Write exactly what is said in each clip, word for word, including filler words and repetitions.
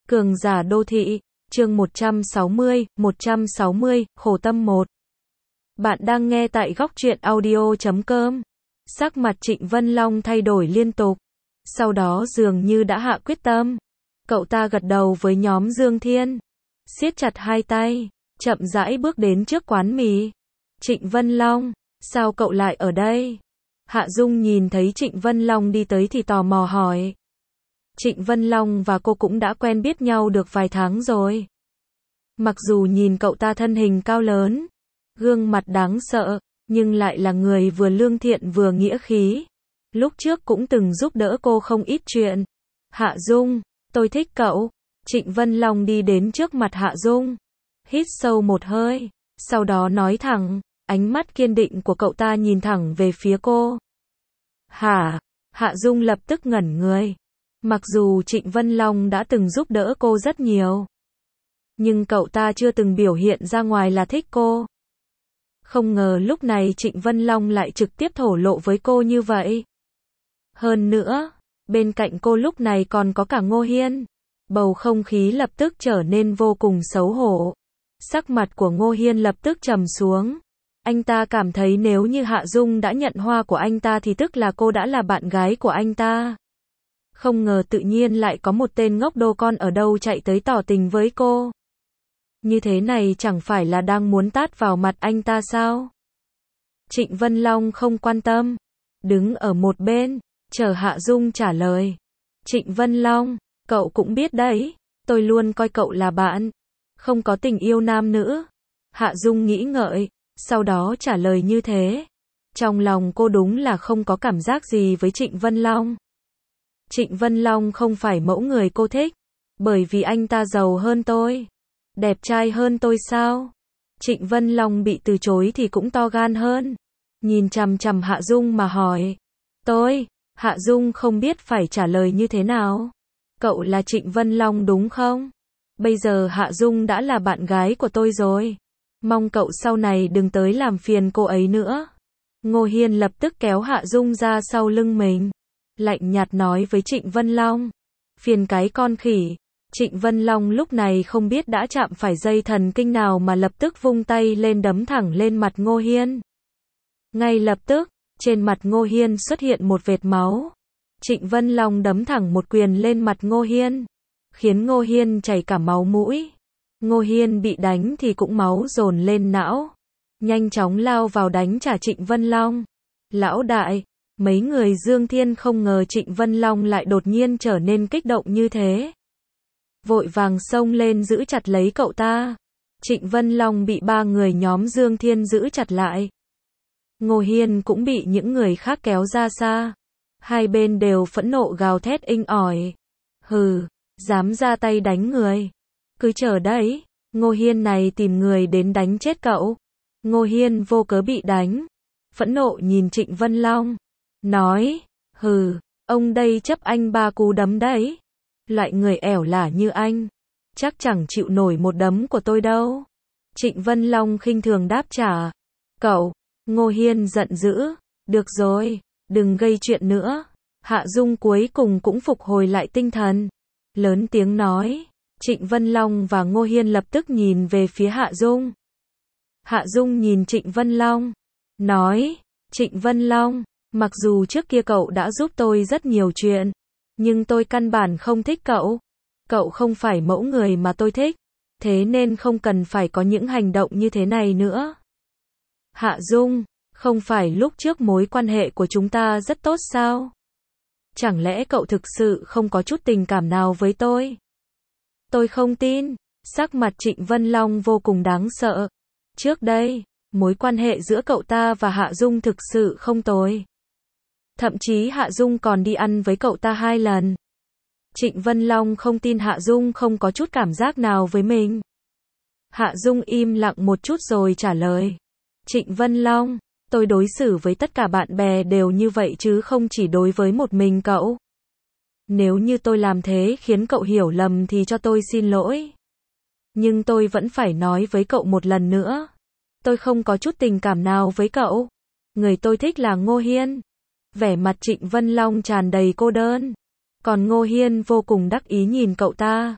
Cường giả đô thị, chương một trăm sáu mươi, một trăm sáu mươi, khổ tâm một. Bạn đang nghe tại góc truyện audio chấm com. Sắc mặt Trịnh Vân Long thay đổi liên tục. Sau đó dường như đã hạ quyết tâm. Cậu ta gật đầu với nhóm Dương Thiên. Siết chặt hai tay, chậm rãi bước đến trước quán mì. Trịnh Vân Long, sao cậu lại ở đây? Hạ Dung nhìn thấy Trịnh Vân Long đi tới thì tò mò hỏi. Trịnh Vân Long và cô cũng đã quen biết nhau được vài tháng rồi. Mặc dù nhìn cậu ta thân hình cao lớn, gương mặt đáng sợ, nhưng lại là người vừa lương thiện vừa nghĩa khí. Lúc trước cũng từng giúp đỡ cô không ít chuyện. Hạ Dung, tôi thích cậu. Trịnh Vân Long đi đến trước mặt Hạ Dung. Hít sâu một hơi, sau đó nói thẳng, ánh mắt kiên định của cậu ta nhìn thẳng về phía cô. Hả? Hạ Dung lập tức ngẩn người. Mặc dù Trịnh Vân Long đã từng giúp đỡ cô rất nhiều, nhưng cậu ta chưa từng biểu hiện ra ngoài là thích cô. Không ngờ lúc này Trịnh Vân Long lại trực tiếp thổ lộ với cô như vậy. Hơn nữa, bên cạnh cô lúc này còn có cả Ngô Hiên. Bầu không khí lập tức trở nên vô cùng xấu hổ. Sắc mặt của Ngô Hiên lập tức trầm xuống. Anh ta cảm thấy nếu như Hạ Dung đã nhận hoa của anh ta thì tức là cô đã là bạn gái của anh ta. Không ngờ tự nhiên lại có một tên ngốc đô con ở đâu chạy tới tỏ tình với cô. Như thế này chẳng phải là đang muốn tát vào mặt anh ta sao? Trịnh Vân Long không quan tâm, đứng ở một bên, chờ Hạ Dung trả lời. Trịnh Vân Long, cậu cũng biết đấy, tôi luôn coi cậu là bạn, không có tình yêu nam nữ. Hạ Dung nghĩ ngợi, sau đó trả lời như thế. Trong lòng cô đúng là không có cảm giác gì với Trịnh Vân Long. Trịnh Vân Long không phải mẫu người cô thích, bởi vì anh ta giàu hơn tôi, đẹp trai hơn tôi sao? Trịnh Vân Long bị từ chối thì cũng to gan hơn, nhìn chằm chằm Hạ Dung mà hỏi. Tôi, Hạ Dung không biết phải trả lời như thế nào. Cậu là Trịnh Vân Long đúng không? Bây giờ Hạ Dung đã là bạn gái của tôi rồi. Mong cậu sau này đừng tới làm phiền cô ấy nữa. Ngô Hiên lập tức kéo Hạ Dung ra sau lưng mình, lạnh nhạt nói với Trịnh Vân Long. Phiền cái con khỉ. Trịnh Vân Long lúc này không biết đã chạm phải dây thần kinh nào mà lập tức vung tay lên đấm thẳng lên mặt Ngô Hiên. Ngay lập tức, trên mặt Ngô Hiên xuất hiện một vệt máu. Trịnh Vân Long đấm thẳng một quyền lên mặt Ngô Hiên, khiến Ngô Hiên chảy cả máu mũi. Ngô Hiên bị đánh thì cũng máu dồn lên não, nhanh chóng lao vào đánh trả Trịnh Vân Long. Lão đại, mấy người Dương Thiên không ngờ Trịnh Vân Long lại đột nhiên trở nên kích động như thế. Vội vàng xông lên giữ chặt lấy cậu ta. Trịnh Vân Long bị ba người nhóm Dương Thiên giữ chặt lại. Ngô Hiên cũng bị những người khác kéo ra xa. Hai bên đều phẫn nộ gào thét inh ỏi. Hừ, dám ra tay đánh người. Cứ chờ đấy, Ngô Hiên này tìm người đến đánh chết cậu. Ngô Hiên vô cớ bị đánh, phẫn nộ nhìn Trịnh Vân Long, nói, hừ, ông đây chấp anh ba cú đấm đấy. Loại người ẻo lả như anh, chắc chẳng chịu nổi một đấm của tôi đâu. Trịnh Vân Long khinh thường đáp trả. Cậu, Ngô Hiên giận dữ, được rồi, đừng gây chuyện nữa. Hạ Dung cuối cùng cũng phục hồi lại tinh thần, lớn tiếng nói. Trịnh Vân Long và Ngô Hiên lập tức nhìn về phía Hạ Dung. Hạ Dung nhìn Trịnh Vân Long, nói, Trịnh Vân Long, mặc dù trước kia cậu đã giúp tôi rất nhiều chuyện, nhưng tôi căn bản không thích cậu. Cậu không phải mẫu người mà tôi thích, thế nên không cần phải có những hành động như thế này nữa. Hạ Dung, không phải lúc trước mối quan hệ của chúng ta rất tốt sao? Chẳng lẽ cậu thực sự không có chút tình cảm nào với tôi? Tôi không tin. Sắc mặt Trịnh Vân Long vô cùng đáng sợ. Trước đây, mối quan hệ giữa cậu ta và Hạ Dung thực sự không tồi. Thậm chí Hạ Dung còn đi ăn với cậu ta hai lần. Trịnh Vân Long không tin Hạ Dung không có chút cảm giác nào với mình. Hạ Dung im lặng một chút rồi trả lời. Trịnh Vân Long, tôi đối xử với tất cả bạn bè đều như vậy chứ không chỉ đối với một mình cậu. Nếu như tôi làm thế khiến cậu hiểu lầm thì cho tôi xin lỗi. Nhưng tôi vẫn phải nói với cậu một lần nữa. Tôi không có chút tình cảm nào với cậu. Người tôi thích là Ngô Hiên. Vẻ mặt Trịnh Vân Long tràn đầy cô đơn. Còn Ngô Hiên vô cùng đắc ý nhìn cậu ta.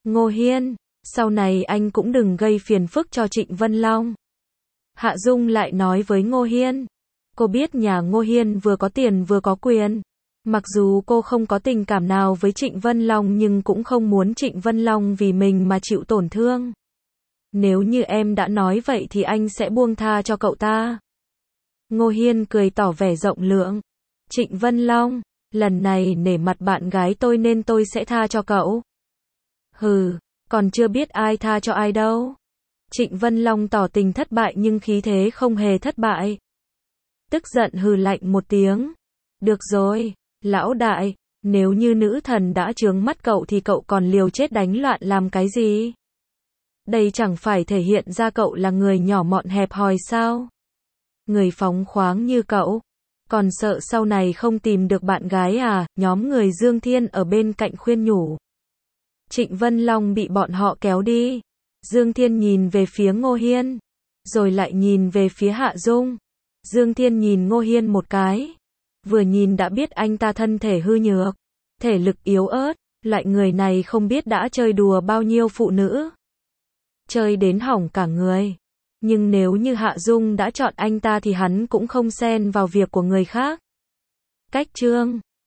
Ngô Hiên, sau này anh cũng đừng gây phiền phức cho Trịnh Vân Long. Hạ Dung lại nói với Ngô Hiên. Cô biết nhà Ngô Hiên vừa có tiền vừa có quyền. Mặc dù cô không có tình cảm nào với Trịnh Vân Long nhưng cũng không muốn Trịnh Vân Long vì mình mà chịu tổn thương. Nếu như em đã nói vậy thì anh sẽ buông tha cho cậu ta. Ngô Hiên cười tỏ vẻ rộng lượng. Trịnh Vân Long, lần này nể mặt bạn gái tôi nên tôi sẽ tha cho cậu. Hừ, còn chưa biết ai tha cho ai đâu. Trịnh Vân Long tỏ tình thất bại nhưng khí thế không hề thất bại. Tức giận hừ lạnh một tiếng. Được rồi, lão đại, nếu như nữ thần đã chướng mắt cậu thì cậu còn liều chết đánh loạn làm cái gì? Đây chẳng phải thể hiện ra cậu là người nhỏ mọn hẹp hòi sao? Người phóng khoáng như cậu, còn sợ sau này không tìm được bạn gái à? Nhóm người Dương Thiên ở bên cạnh khuyên nhủ. Trịnh Vân Long bị bọn họ kéo đi. Dương Thiên nhìn về phía Ngô Hiên, rồi lại nhìn về phía Hạ Dung. Dương Thiên nhìn Ngô Hiên một cái, vừa nhìn đã biết anh ta thân thể hư nhược, thể lực yếu ớt, loại người này không biết đã chơi đùa bao nhiêu phụ nữ. Chơi đến hỏng cả người. Nhưng nếu như Hạ Dung đã chọn anh ta thì hắn cũng không xen vào việc của người khác. Cách chương